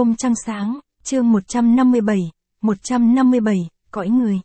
Hôm trăng sáng, chương 157, cõi người.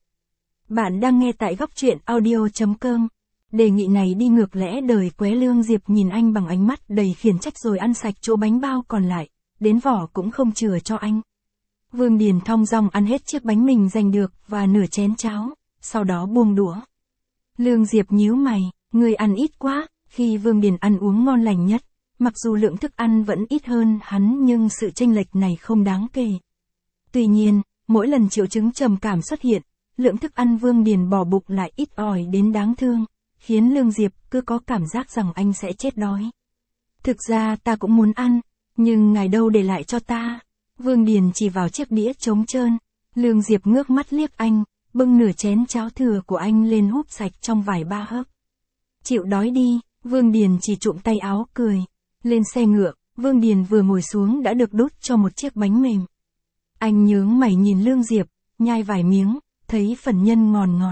Bạn đang nghe tại góc truyện audio.com. Đề nghị này đi ngược lẽ đời Quế. Lương Diệp nhìn anh bằng ánh mắt đầy khiển trách rồi ăn sạch chỗ bánh bao còn lại, đến vỏ cũng không chừa cho anh. Vương Điền thong dong ăn hết chiếc bánh mình giành được và nửa chén cháo, sau đó buông đũa. Lương Diệp nhíu mày, người ăn ít quá. Khi Vương Điền ăn uống ngon lành nhất, mặc dù lượng thức ăn vẫn ít hơn hắn nhưng sự chênh lệch này không đáng kể. Tuy nhiên, mỗi lần triệu chứng trầm cảm xuất hiện, lượng thức ăn Vương Điền bỏ bụng lại ít ỏi đến đáng thương, khiến Lương Diệp cứ có cảm giác rằng anh sẽ chết đói. Thực ra ta cũng muốn ăn, nhưng ngài đâu để lại cho ta. Vương Điền chỉ vào chiếc đĩa trống trơn. Lương Diệp ngước mắt liếc anh, bưng nửa chén cháo thừa của anh lên húp sạch trong vài ba hớp. Chịu đói đi. Vương Điền chỉ trụm tay áo cười. Lên xe ngựa, Vương Điền vừa ngồi xuống đã được đút cho một chiếc bánh mềm. Anh nhướng mày nhìn Lương Diệp, nhai vài miếng, thấy phần nhân ngọt ngọt.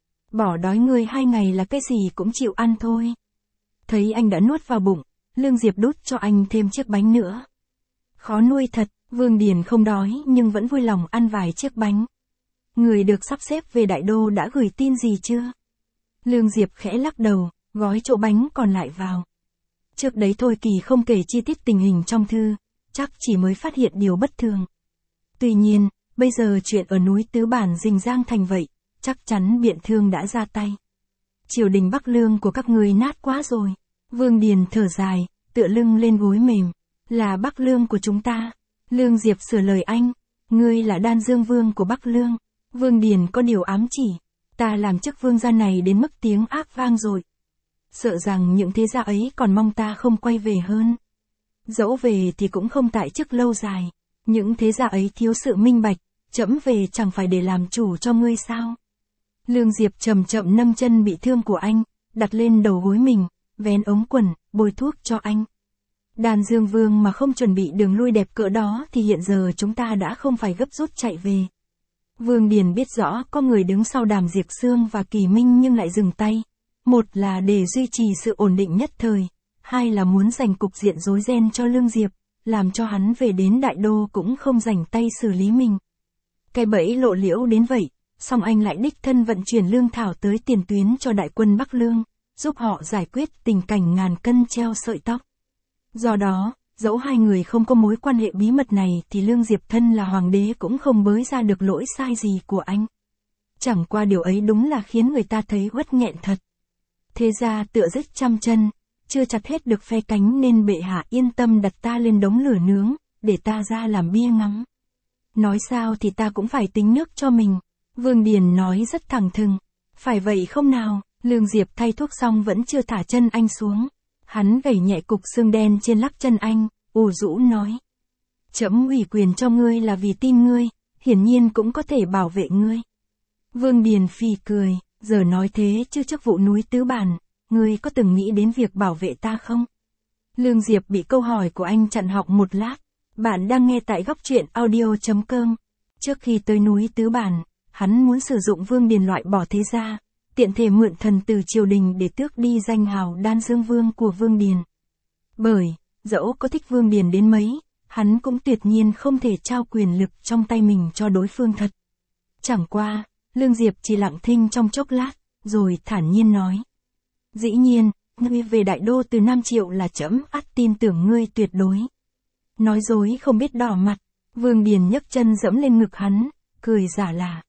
Bỏ đói ngươi 2 ngày là cái gì cũng chịu ăn thôi. Thấy anh đã nuốt vào bụng, Lương Diệp đút cho anh thêm chiếc bánh nữa. Khó nuôi thật, Vương Điền không đói nhưng vẫn vui lòng ăn vài chiếc bánh. Người được sắp xếp về Đại Đô đã gửi tin gì chưa? Lương Diệp khẽ lắc đầu, gói chỗ bánh còn lại vào. Trước đấy Thôi Kỳ không kể chi tiết tình hình trong thư, chắc chỉ mới phát hiện điều bất thường. Tuy nhiên, bây giờ chuyện ở núi Tứ Bản rình rang thành vậy, chắc chắn Biện Thương đã ra tay. Triều đình Bắc Lương của các người nát quá rồi. Vương Điền thở dài, tựa lưng lên gối mềm. Là Bắc Lương của chúng ta. Lương Diệp sửa lời anh. Ngươi là Đan Dương Vương của Bắc Lương. Vương Điền có điều ám chỉ. Ta làm chức vương gia này đến mức tiếng ác vang rồi. Sợ rằng những thế gia ấy còn mong ta không quay về hơn. Dẫu về thì cũng không tại chức lâu dài. Những thế gia ấy thiếu sự minh bạch, trẫm về chẳng phải để làm chủ cho ngươi sao? Lương Diệp chậm chậm nâng chân bị thương của anh, đặt lên đầu gối mình, vén ống quần, bôi thuốc cho anh. Đan Dương Vương mà không chuẩn bị đường lui đẹp cỡ đó thì hiện giờ chúng ta đã không phải gấp rút chạy về. Vương Điền biết rõ có người đứng sau Đàm Diệp Sương và Kỳ Minh nhưng lại dừng tay. Một là để duy trì sự ổn định nhất thời, hai là muốn giành cục diện rối ren cho Lương Diệp, làm cho hắn về đến Đại Đô cũng không rảnh tay xử lý mình. Cái bẫy lộ liễu đến vậy, song anh lại đích thân vận chuyển lương thảo tới tiền tuyến cho đại quân Bắc Lương, giúp họ giải quyết tình cảnh ngàn cân treo sợi tóc. Do đó, dẫu hai người không có mối quan hệ bí mật này thì Lương Diệp thân là hoàng đế cũng không bới ra được lỗi sai gì của anh. Chẳng qua điều ấy đúng là khiến người ta thấy uất nghẹn thật. Thế ra tựa rích trăm chân, chưa chặt hết được phe cánh nên bệ hạ yên tâm đặt ta lên đống lửa nướng, để ta ra làm bia ngắm. Nói sao thì ta cũng phải tính nước cho mình. Vương Điền nói rất thẳng thừng. Phải vậy không nào? Lương Diệp thay thuốc xong vẫn chưa thả chân anh xuống. Hắn gẩy nhẹ cục xương đen trên lắc chân anh, ủ rũ nói. Trẫm ủy quyền cho ngươi là vì tin ngươi, hiển nhiên cũng có thể bảo vệ ngươi. Vương Điền phì cười, giờ nói thế chứ trước vụ núi Tứ Bản, ngươi có từng nghĩ đến việc bảo vệ ta không? Lương Diệp bị câu hỏi của anh chặn họng một lát. Bạn đang nghe tại góc truyện audio.com. Trước khi tới núi Tứ Bản, hắn muốn sử dụng Vương Điền loại bỏ thế gia, tiện thể mượn thần từ triều đình để tước đi danh hào Đan Dương Vương của Vương Điền. Bởi, dẫu có thích Vương Điền đến mấy, hắn cũng tuyệt nhiên không thể trao quyền lực trong tay mình cho đối phương thật. Chẳng qua, Lương Diệp chỉ lặng thinh trong chốc lát, rồi thản nhiên nói. Dĩ nhiên, ngươi về Đại Đô từ Nam Triệu là trẫm ắt tin tưởng ngươi tuyệt đối. Nói dối không biết đỏ mặt, Vương Điền nhấc chân dẫm lên ngực hắn, cười giả là.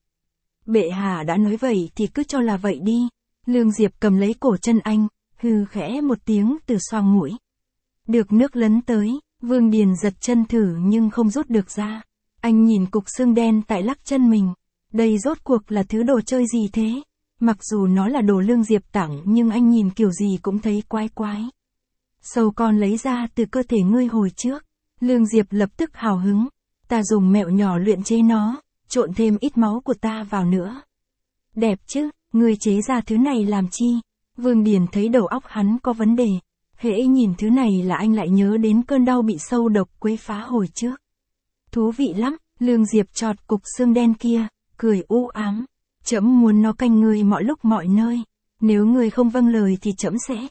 Bệ hạ đã nói vậy thì cứ cho là vậy đi. Lương Diệp cầm lấy cổ chân anh, hừ khẽ một tiếng từ xoang mũi. Được nước lấn tới, Vương Điền giật chân thử nhưng không rút được ra. Anh nhìn cục xương đen tại lắc chân mình. Đây rốt cuộc là thứ đồ chơi gì thế? Mặc dù nó là đồ Lương Diệp tặng nhưng anh nhìn kiểu gì cũng thấy quái quái. Sâu con lấy ra từ cơ thể ngươi hồi trước. Lương Diệp lập tức hào hứng. Ta dùng mẹo nhỏ luyện chế nó, trộn thêm ít máu của ta vào nữa. Đẹp chứ, ngươi chế ra thứ này làm chi? Vương Điền thấy đầu óc hắn có vấn đề. Hễ nhìn thứ này là anh lại nhớ đến cơn đau bị sâu độc quấy phá hồi trước. Thú vị lắm, Lương Diệp chọt cục xương đen kia, cười u ám. Trẫm muốn nó canh ngươi mọi lúc mọi nơi. Nếu ngươi không vâng lời thì trẫm sẽ.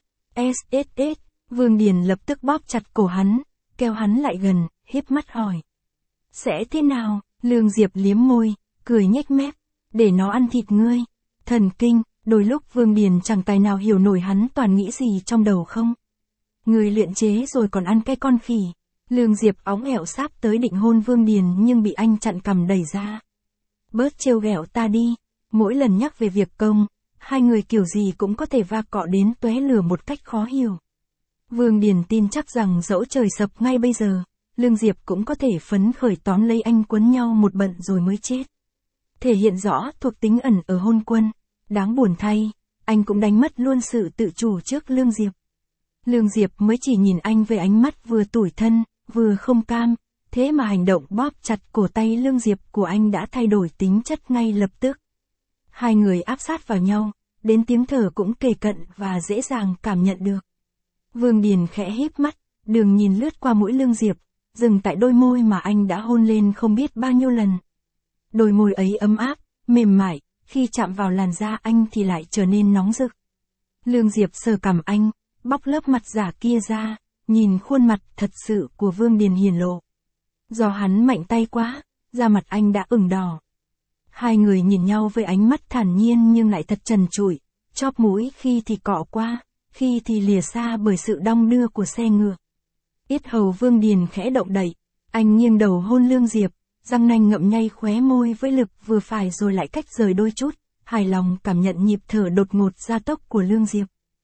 SSS. Vương Điền lập tức bóp chặt cổ hắn, kéo hắn lại gần, híp mắt hỏi. Sẽ thế nào? Lương Diệp liếm môi, cười nhếch mép. Để nó ăn thịt ngươi. Thần kinh, đôi lúc Vương Điền chẳng tài nào hiểu nổi hắn toàn nghĩ gì trong đầu không. Người luyện chế rồi còn ăn cái con khỉ. Lương Diệp óng ẻo sáp tới định hôn Vương Điền nhưng bị anh chặn cằm đẩy ra. Bớt trêu ghẹo ta đi. Mỗi lần nhắc về việc công, hai người kiểu gì cũng có thể va cọ đến tóe lửa một cách khó hiểu. Vương Điền tin chắc rằng dẫu trời sập ngay bây giờ, Lương Diệp cũng có thể phấn khởi tóm lấy anh quấn nhau một bận rồi mới chết. Thể hiện rõ thuộc tính ẩn ở hôn quân. Đáng buồn thay, anh cũng đánh mất luôn sự tự chủ trước Lương Diệp. Lương Diệp mới chỉ nhìn anh với ánh mắt vừa tủi thân, vừa không cam, thế mà hành động bóp chặt cổ tay Lương Diệp của anh đã thay đổi tính chất ngay lập tức. Hai người áp sát vào nhau, đến tiếng thở cũng kề cận và dễ dàng cảm nhận được. Vương Điền khẽ híp mắt, đường nhìn lướt qua mũi Lương Diệp, dừng tại đôi môi mà anh đã hôn lên không biết bao nhiêu lần. Đôi môi ấy ấm áp, mềm mại, khi chạm vào làn da anh thì lại trở nên nóng rực. Lương Diệp sờ cằm anh, bóc lớp mặt giả kia ra, nhìn khuôn mặt thật sự của Vương Điền hiển lộ. Do hắn mạnh tay quá, da mặt anh đã ửng đỏ. Hai người nhìn nhau với ánh mắt thản nhiên nhưng lại thật trần trụi, chóp mũi khi thì cọ qua, khi thì lìa xa bởi sự đong đưa của xe ngựa. Yết hầu Vương Điền khẽ động đậy, anh nghiêng đầu hôn Lương Diệp, răng nanh ngậm nhay khóe môi với lực vừa phải rồi lại cách rời đôi chút, hài lòng cảm nhận nhịp thở đột ngột gia tốc của Lương Diệp.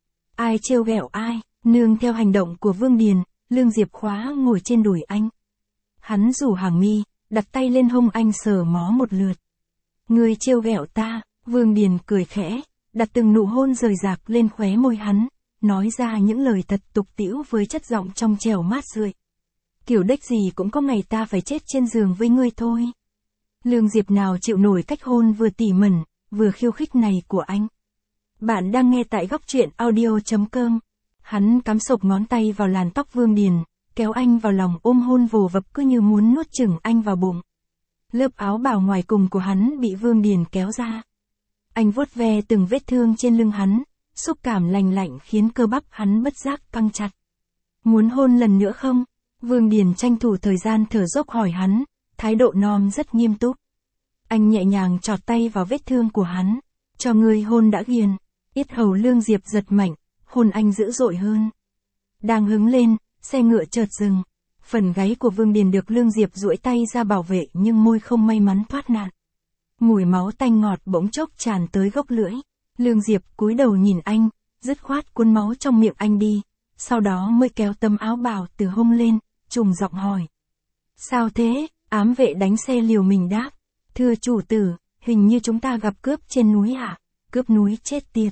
Ai trêu ghẹo ai, nương theo hành động của Vương Điền, Lương Diệp khóa ngồi trên đùi anh. Hắn rủ hàng mi, đặt tay lên hông anh sờ mó một lượt. Người trêu ghẹo ta, Vương Điền cười khẽ, đặt từng nụ hôn rời rạc lên khóe môi hắn, nói ra những lời thật tục tĩu với chất giọng trong trẻo mát rượi. Kiểu đếch gì cũng có ngày ta phải chết trên giường với ngươi thôi. Lương Diệp nào chịu nổi cách hôn vừa tỉ mẩn, vừa khiêu khích này của anh. Bạn đang nghe tại góc truyện audio.com. Hắn cắm sộc ngón tay vào làn tóc Vương Điền, kéo anh vào lòng ôm hôn vồ vập cứ như muốn nuốt chửng anh vào bụng. Lớp áo bào ngoài cùng của hắn bị Vương Điền kéo ra. Anh vuốt ve từng vết thương trên lưng hắn, xúc cảm lành lạnh khiến cơ bắp hắn bất giác căng chặt. Muốn hôn lần nữa không? Vương Điền tranh thủ thời gian thở dốc hỏi hắn, thái độ non rất nghiêm túc. Anh nhẹ nhàng chọt tay vào vết thương của hắn, cho ngươi hôn đã ghiền. Yết hầu Lương Diệp giật mạnh, hôn anh dữ dội hơn. Đang hứng lên, xe ngựa chợt dừng. Phần gáy của Vương Điền được Lương Diệp duỗi tay ra bảo vệ nhưng môi không may mắn thoát nạn. Mùi máu tanh ngọt bỗng chốc tràn tới gốc lưỡi. Lương Diệp cúi đầu nhìn anh, dứt khoát cuốn máu trong miệng anh đi, sau đó mới kéo tấm áo bào từ hông lên, trùng giọng hỏi. Sao thế? Ám vệ đánh xe liều mình đáp. Thưa chủ tử, hình như chúng ta gặp cướp trên núi ạ. Cướp núi chết tiệt.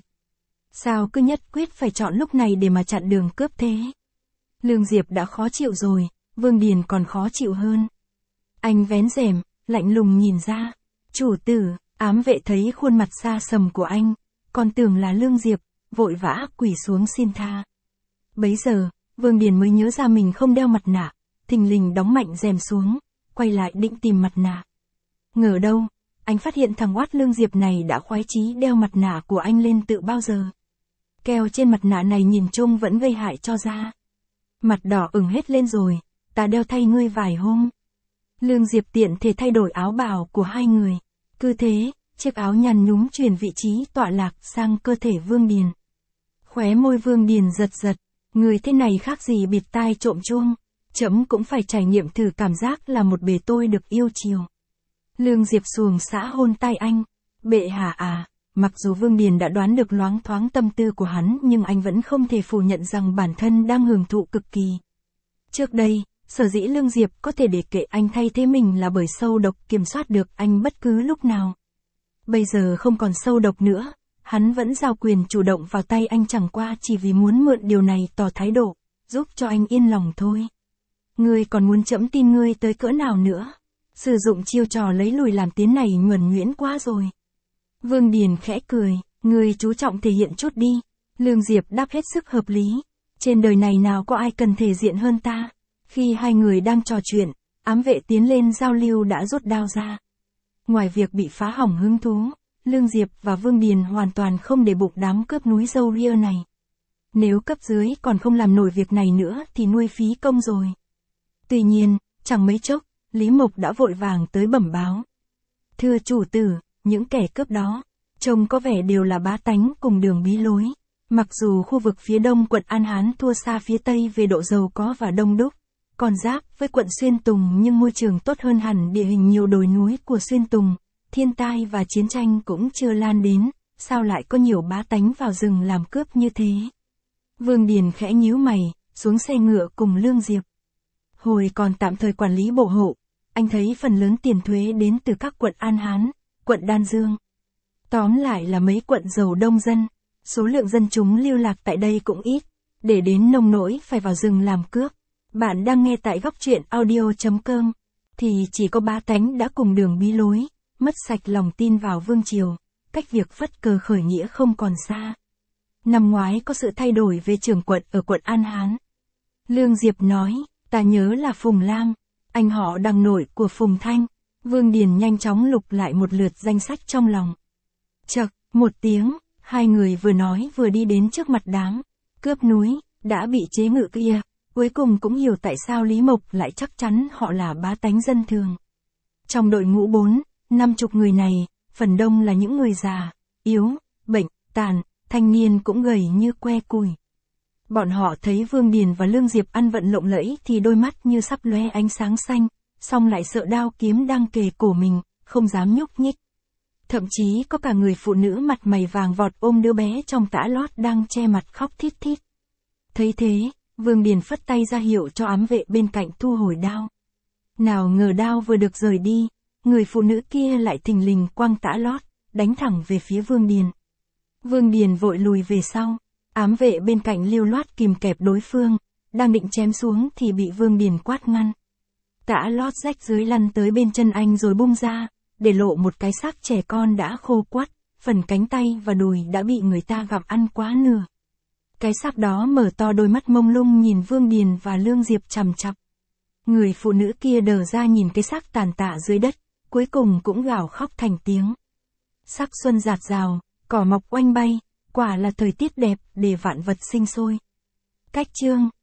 Sao cứ nhất quyết phải chọn lúc này để mà chặn đường cướp thế? Lương Diệp đã khó chịu rồi, Vương Điền còn khó chịu hơn. Anh vén rèm, lạnh lùng nhìn ra. Chủ tử, ám vệ thấy khuôn mặt xa sầm của anh, còn tưởng là Lương Diệp, vội vã quỳ xuống xin tha. Bấy giờ, Vương Điền mới nhớ ra mình không đeo mặt nạ, thình lình đóng mạnh rèm xuống, quay lại định tìm mặt nạ. Ngờ đâu, anh phát hiện thằng oát Lương Diệp này đã khoái chí đeo mặt nạ của anh lên tự bao giờ. Keo trên mặt nạ này nhìn chung vẫn gây hại cho da. Mặt đỏ ửng hết lên rồi, ta đeo thay ngươi vài hôm. Lương Diệp tiện thể thay đổi áo bào của hai người. Cứ thế, chiếc áo nhăn nhúm chuyển vị trí tọa lạc sang cơ thể Vương Điền. Khóe môi Vương Điền giật giật, người thế này khác gì bịt tai trộm chuông. Chấm cũng phải trải nghiệm thử cảm giác là một bề tôi được yêu chiều. Lương Diệp xuồng xã hôn tay anh. Bệ hạ à, mặc dù Vương Điền đã đoán được loáng thoáng tâm tư của hắn nhưng anh vẫn không thể phủ nhận rằng bản thân đang hưởng thụ cực kỳ. Trước đây, sở dĩ Lương Diệp có thể để kệ anh thay thế mình là bởi sâu độc kiểm soát được anh bất cứ lúc nào. Bây giờ không còn sâu độc nữa, hắn vẫn giao quyền chủ động vào tay anh chẳng qua chỉ vì muốn mượn điều này tỏ thái độ, giúp cho anh yên lòng thôi. Ngươi còn muốn trẫm tin ngươi tới cỡ nào nữa? Sử dụng chiêu trò lấy lùi làm tiến này nhuần nhuyễn quá rồi. Vương Điền khẽ cười, ngươi chú trọng thể hiện chút đi. Lương Diệp đáp hết sức hợp lý. Trên đời này nào có ai cần thể diện hơn ta? Khi hai người đang trò chuyện, ám vệ tiến lên giao lưu đã rút đao ra. Ngoài việc bị phá hỏng hứng thú, Lương Diệp và Vương Điền hoàn toàn không để bụng đám cướp núi dâu ria này. Nếu cấp dưới còn không làm nổi việc này nữa thì nuôi phí công rồi. Tuy nhiên, chẳng mấy chốc, Lý Mộc đã vội vàng tới bẩm báo. Thưa chủ tử, những kẻ cướp đó, trông có vẻ đều là bá tánh cùng đường bí lối. Mặc dù khu vực phía đông quận An Hán thua xa phía tây về độ giàu có và đông đúc, còn giáp với quận Xuyên Tùng nhưng môi trường tốt hơn hẳn địa hình nhiều đồi núi của Xuyên Tùng, thiên tai và chiến tranh cũng chưa lan đến, sao lại có nhiều bá tánh vào rừng làm cướp như thế? Vương Điền khẽ nhíu mày, xuống xe ngựa cùng Lương Diệp. Hồi còn tạm thời quản lý bộ hộ, anh thấy phần lớn tiền thuế đến từ các quận An Hán, quận Đan Dương. Tóm lại là mấy quận giàu đông dân, số lượng dân chúng lưu lạc tại đây cũng ít, để đến nông nỗi phải vào rừng làm cướp. Bạn đang nghe tại góc truyện audio.com, thì chỉ có bá tánh đã cùng đường bí lối, mất sạch lòng tin vào vương triều, cách việc phất cờ khởi nghĩa không còn xa. Năm ngoái có sự thay đổi về trưởng quận ở quận An Hán. Lương Diệp nói, ta nhớ là Phùng Lam, anh họ đằng nổi của Phùng Thanh. Vương Điền nhanh chóng lục lại một lượt danh sách trong lòng. Chậc, một tiếng, hai người vừa nói vừa đi đến trước mặt đám cướp núi, đã bị chế ngự kia, cuối cùng cũng hiểu tại sao Lý Mộc lại chắc chắn họ là bá tánh dân thường. Trong đội ngũ 4-50 người này, phần đông là những người già, yếu, bệnh, tàn, thanh niên cũng gầy như que củi. Bọn họ thấy Vương Điền và Lương Diệp ăn vận lộng lẫy thì đôi mắt như sắp lóe ánh sáng xanh, song lại sợ đao kiếm đang kề cổ mình, không dám nhúc nhích. Thậm chí có cả người phụ nữ mặt mày vàng vọt ôm đứa bé trong tã lót đang che mặt khóc thít thít. Thấy thế, Vương Điền phất tay ra hiệu cho ám vệ bên cạnh thu hồi đao. Nào ngờ đao vừa được rời đi, người phụ nữ kia lại thình lình quăng tã lót, đánh thẳng về phía Vương Điền. Vương Điền vội lùi về sau, ám vệ bên cạnh lưu loát kìm kẹp đối phương, đang định chém xuống thì bị Vương Điền quát ngăn. Tã lót rách dưới lăn tới bên chân anh rồi bung ra, để lộ một cái xác trẻ con đã khô quắt, phần cánh tay và đùi đã bị người ta gặm ăn quá nửa. Cái xác đó mở to đôi mắt mông lung nhìn Vương Điền và Lương Diệp chằm chằm. Người phụ nữ kia đờ ra nhìn cái xác tàn tạ dưới đất, cuối cùng cũng gào khóc thành tiếng. Sắc xuân rạt rào, cỏ mọc oanh bay, quả là thời tiết đẹp để vạn vật sinh sôi. Cách chương